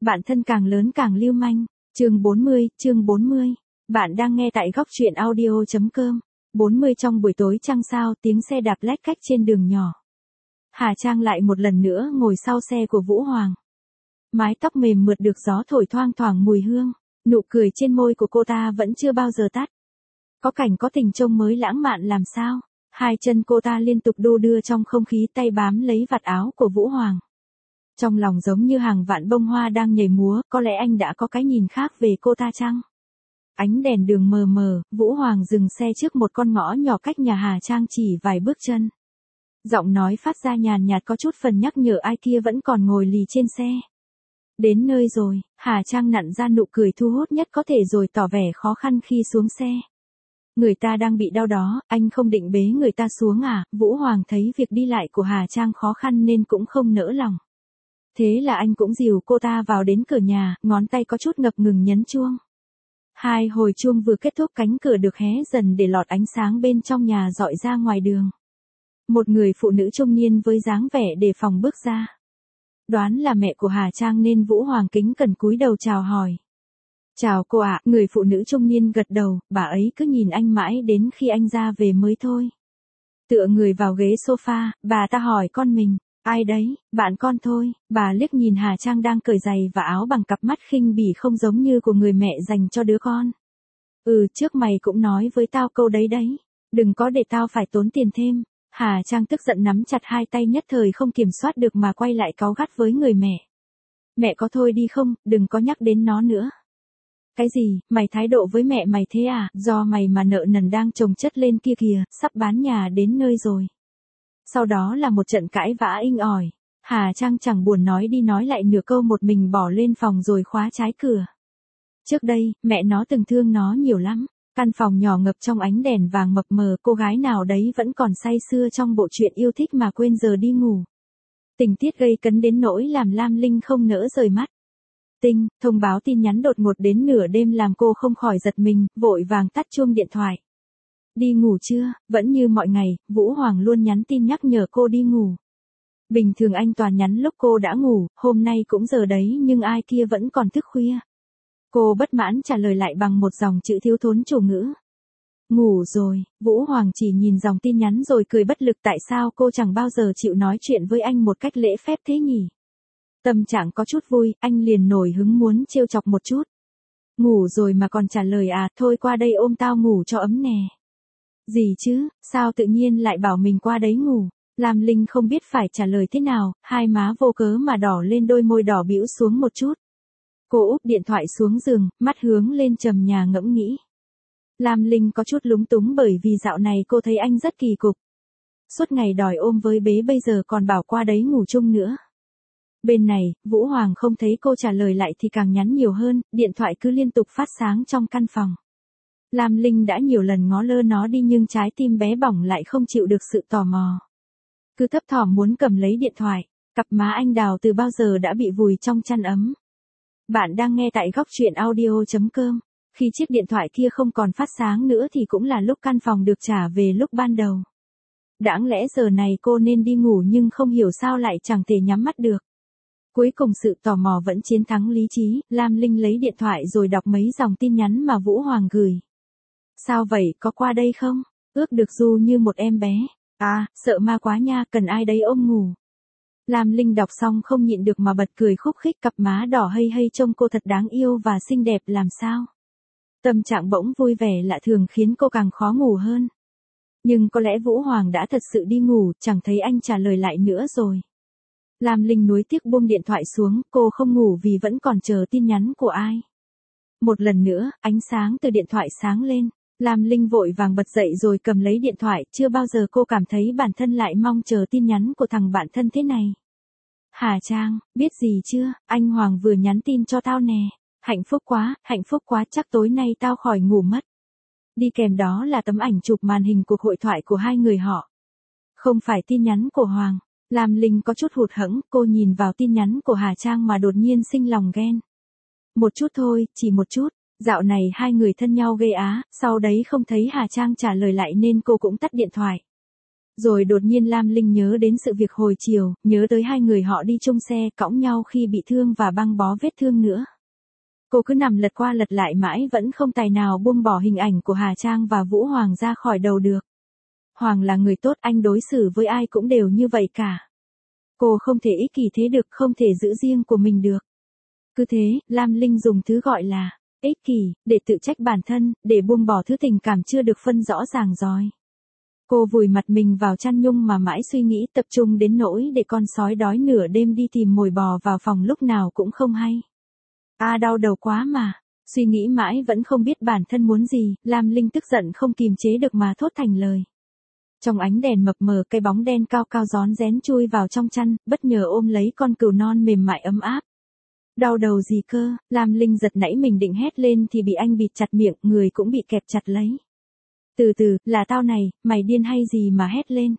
Bạn thân càng lớn càng lưu manh. Chương 40. Bạn đang nghe tại góc truyện audio.com. 40 trong buổi tối trăng sao, tiếng xe đạp lách cách trên đường nhỏ. Hà Trang lại một lần nữa ngồi sau xe của Vũ Hoàng. Mái tóc mềm mượt được gió thổi thoang thoảng mùi hương, nụ cười trên môi của cô ta vẫn chưa bao giờ tắt. Có cảnh có tình trông mới lãng mạn làm sao. Hai chân cô ta liên tục đô đưa trong không khí, tay bám lấy vạt áo của Vũ Hoàng. Trong lòng giống như hàng vạn bông hoa đang nhảy múa, có lẽ anh đã có cái nhìn khác về cô ta chăng? Ánh đèn đường mờ mờ, Vũ Hoàng dừng xe trước một con ngõ nhỏ cách nhà Hà Trang chỉ vài bước chân. Giọng nói phát ra nhàn nhạt có chút phần nhắc nhở ai kia vẫn còn ngồi lì trên xe. Đến nơi rồi, Hà Trang nặn ra nụ cười thu hút nhất có thể rồi tỏ vẻ khó khăn khi xuống xe. Người ta đang bị đau đó, anh không định bế người ta xuống à? Vũ Hoàng thấy việc đi lại của Hà Trang khó khăn nên cũng không nỡ lòng. Thế là anh cũng dìu cô ta vào đến cửa nhà, ngón tay có chút ngập ngừng nhấn chuông. Hai hồi chuông vừa kết thúc, cánh cửa được hé dần để lọt ánh sáng bên trong nhà rọi ra ngoài đường. Một người phụ nữ trung niên với dáng vẻ đề phòng bước ra. Đoán là mẹ của Hà Trang nên Vũ Hoàng kính cẩn cúi đầu chào hỏi. Chào cô ạ, người phụ nữ trung niên gật đầu, bà ấy cứ nhìn anh mãi đến khi anh ra về mới thôi. Tựa người vào ghế sofa, bà ta hỏi con mình. Ai đấy, bạn con thôi. Bà liếc nhìn Hà Trang đang cởi giày và áo bằng cặp mắt khinh bỉ không giống như của người mẹ dành cho đứa con. Trước mày cũng nói với tao câu đấy đấy. Đừng có để tao phải tốn tiền thêm. Hà Trang tức giận nắm chặt hai tay, nhất thời không kiểm soát được mà quay lại cáu gắt với người mẹ. Mẹ có thôi đi không, đừng có nhắc đến nó nữa. Cái gì, mày thái độ với mẹ mày thế à? Do mày mà nợ nần đang chồng chất lên kia kìa, sắp bán nhà đến nơi rồi. Sau đó là một trận cãi vã inh ỏi. Hà Trang chẳng buồn nói đi nói lại nửa câu, một mình bỏ lên phòng rồi khóa trái cửa. Trước đây, mẹ nó từng thương nó nhiều lắm. Căn phòng nhỏ ngập trong ánh đèn vàng mập mờ, cô gái nào đấy vẫn còn say sưa trong bộ truyện yêu thích mà quên giờ đi ngủ. Tình tiết gây cấn đến nỗi làm Lam Linh không nỡ rời mắt. Thông báo tin nhắn đột ngột đến nửa đêm làm cô không khỏi giật mình, vội vàng tắt chuông điện thoại. Đi ngủ chưa? Vẫn như mọi ngày, Vũ Hoàng luôn nhắn tin nhắc nhở cô đi ngủ. Bình thường anh toàn nhắn lúc cô đã ngủ, hôm nay cũng giờ đấy nhưng ai kia vẫn còn thức khuya. Cô bất mãn trả lời lại bằng một dòng chữ thiếu thốn chủ ngữ. Ngủ rồi. Vũ Hoàng chỉ nhìn dòng tin nhắn rồi cười bất lực, tại sao cô chẳng bao giờ chịu nói chuyện với anh một cách lễ phép thế nhỉ? Tâm trạng có chút vui, anh liền nổi hứng muốn trêu chọc một chút. Ngủ rồi mà còn trả lời à, thôi qua đây ôm tao ngủ cho ấm nè. Gì chứ, sao tự nhiên lại bảo mình qua đấy ngủ? Lam Linh không biết phải trả lời thế nào, hai má vô cớ mà đỏ lên, đôi môi đỏ bĩu xuống một chút. Cô úp điện thoại xuống giường, mắt hướng lên trần nhà ngẫm nghĩ. Lam Linh có chút lúng túng bởi vì dạo này cô thấy anh rất kỳ cục. Suốt ngày đòi ôm với bế, bây giờ còn bảo qua đấy ngủ chung nữa. Bên này, Vũ Hoàng không thấy cô trả lời lại thì càng nhắn nhiều hơn, điện thoại cứ liên tục phát sáng trong căn phòng. Lam Linh đã nhiều lần ngó lơ nó đi nhưng trái tim bé bỏng lại không chịu được sự tò mò. Cứ thấp thỏm muốn cầm lấy điện thoại, cặp má anh đào từ bao giờ đã bị vùi trong chăn ấm. Bạn đang nghe tại góc truyện audio.com. Khi chiếc điện thoại kia không còn phát sáng nữa thì cũng là lúc căn phòng được trả về lúc ban đầu. Đáng lẽ giờ này cô nên đi ngủ nhưng không hiểu sao lại chẳng thể nhắm mắt được. Cuối cùng sự tò mò vẫn chiến thắng lý trí, Lam Linh lấy điện thoại rồi đọc mấy dòng tin nhắn mà Vũ Hoàng gửi. Sao vậy, có qua đây không? Ước được ru như một em bé. À, sợ ma quá nha, cần ai đấy ôm ngủ. Lam Linh đọc xong không nhịn được mà bật cười khúc khích, cặp má đỏ hây hây trông cô thật đáng yêu và xinh đẹp làm sao. Tâm trạng bỗng vui vẻ lạ thường khiến cô càng khó ngủ hơn. Nhưng có lẽ Vũ Hoàng đã thật sự đi ngủ, chẳng thấy anh trả lời lại nữa rồi. Lam Linh nuối tiếc buông điện thoại xuống, cô không ngủ vì vẫn còn chờ tin nhắn của ai. Một lần nữa, ánh sáng từ điện thoại sáng lên. Lam Linh vội vàng bật dậy rồi cầm lấy điện thoại, chưa bao giờ cô cảm thấy bản thân lại mong chờ tin nhắn của thằng bạn thân thế này. Hà Trang, biết gì chưa, anh Hoàng vừa nhắn tin cho tao nè. Hạnh phúc quá, chắc tối nay tao khỏi ngủ mất. Đi kèm đó là tấm ảnh chụp màn hình cuộc hội thoại của hai người họ. Không phải tin nhắn của Hoàng. Lam Linh có chút hụt hẫng, cô nhìn vào tin nhắn của Hà Trang mà đột nhiên sinh lòng ghen. Một chút thôi, chỉ một chút. Dạo này hai người thân nhau ghê á, sau đấy không thấy Hà Trang trả lời lại nên cô cũng tắt điện thoại. Rồi đột nhiên Lam Linh nhớ đến sự việc hồi chiều, nhớ tới hai người họ đi chung xe cõng nhau khi bị thương và băng bó vết thương nữa. Cô cứ nằm lật qua lật lại mãi vẫn không tài nào buông bỏ hình ảnh của Hà Trang và Vũ Hoàng ra khỏi đầu được. Hoàng là người tốt, anh đối xử với ai cũng đều như vậy cả. Cô không thể ích kỷ thế được, không thể giữ riêng của mình được. Cứ thế, Lam Linh dùng thứ gọi là ích kỷ để tự trách bản thân, để buông bỏ thứ tình cảm chưa được phân rõ ràng rồi. Cô vùi mặt mình vào chăn nhung mà mãi suy nghĩ, tập trung đến nỗi để con sói đói nửa đêm đi tìm mồi bò vào phòng lúc nào cũng không hay. Đau đầu quá mà. Suy nghĩ mãi vẫn không biết bản thân muốn gì, Lam Linh tức giận không kìm chế được mà thốt thành lời. Trong ánh đèn mập mờ, cái bóng đen cao cao rón rén chui vào trong chăn, bất ngờ ôm lấy con cừu non mềm mại ấm áp. Đau đầu gì cơ? Lam Linh giật nảy mình định hét lên thì bị anh bịt chặt miệng, người cũng bị kẹp chặt lấy. Từ từ, là tao này, mày điên hay gì mà hét lên?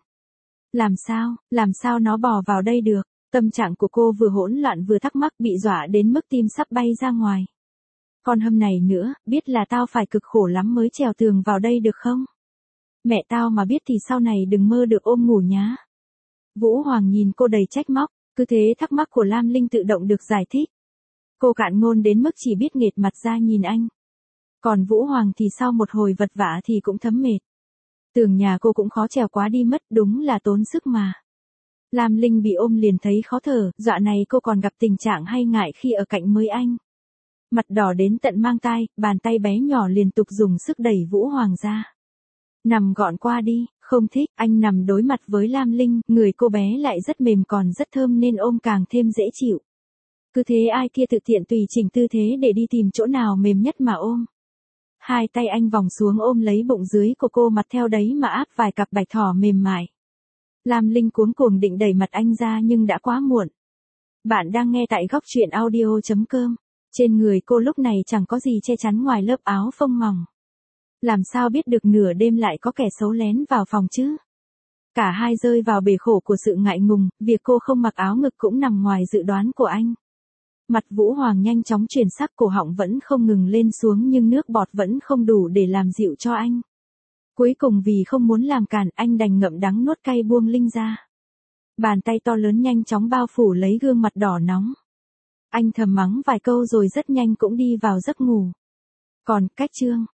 Làm sao nó bò vào đây được? Tâm trạng của cô vừa hỗn loạn vừa thắc mắc, bị dọa đến mức tim sắp bay ra ngoài. Còn hâm này nữa, biết là tao phải cực khổ lắm mới trèo tường vào đây được không? Mẹ tao mà biết thì sau này đừng mơ được ôm ngủ nhá. Vũ Hoàng nhìn cô đầy trách móc, cứ thế thắc mắc của Lam Linh tự động được giải thích. Cô cạn ngôn đến mức chỉ biết nghệt mặt ra nhìn anh. Còn Vũ Hoàng thì sau một hồi vật vã thì cũng thấm mệt. Tường nhà cô cũng khó trèo quá đi mất, đúng là tốn sức mà. Lam Linh bị ôm liền thấy khó thở, dạo này cô còn gặp tình trạng hay ngại khi ở cạnh mới anh. Mặt đỏ đến tận mang tai, bàn tay bé nhỏ liên tục dùng sức đẩy Vũ Hoàng ra. Nằm gọn qua đi, không thích, anh nằm đối mặt với Lam Linh, người cô bé lại rất mềm còn rất thơm nên ôm càng thêm dễ chịu. Cứ thế ai kia tự tiện tùy chỉnh tư thế để đi tìm chỗ nào mềm nhất mà ôm. Hai tay anh vòng xuống ôm lấy bụng dưới của cô, mặt theo đấy mà áp vài cặp bạch thỏ mềm mại. Lam Linh cuống cuồng định đẩy mặt anh ra nhưng đã quá muộn. Bạn đang nghe tại góc truyện audio.com. Trên người cô lúc này chẳng có gì che chắn ngoài lớp áo phông mỏng. Làm sao biết được nửa đêm lại có kẻ xấu lén vào phòng chứ? Cả hai rơi vào bể khổ của sự ngại ngùng, việc cô không mặc áo ngực cũng nằm ngoài dự đoán của anh. Mặt Vũ Hoàng nhanh chóng chuyển sắc, cổ họng vẫn không ngừng lên xuống nhưng nước bọt vẫn không đủ để làm dịu cho anh. Cuối cùng vì không muốn làm cản, anh đành ngậm đắng nuốt cay buông Linh ra. Bàn tay to lớn nhanh chóng bao phủ lấy gương mặt đỏ nóng. Anh thầm mắng vài câu rồi rất nhanh cũng đi vào giấc ngủ. Còn, cách chương.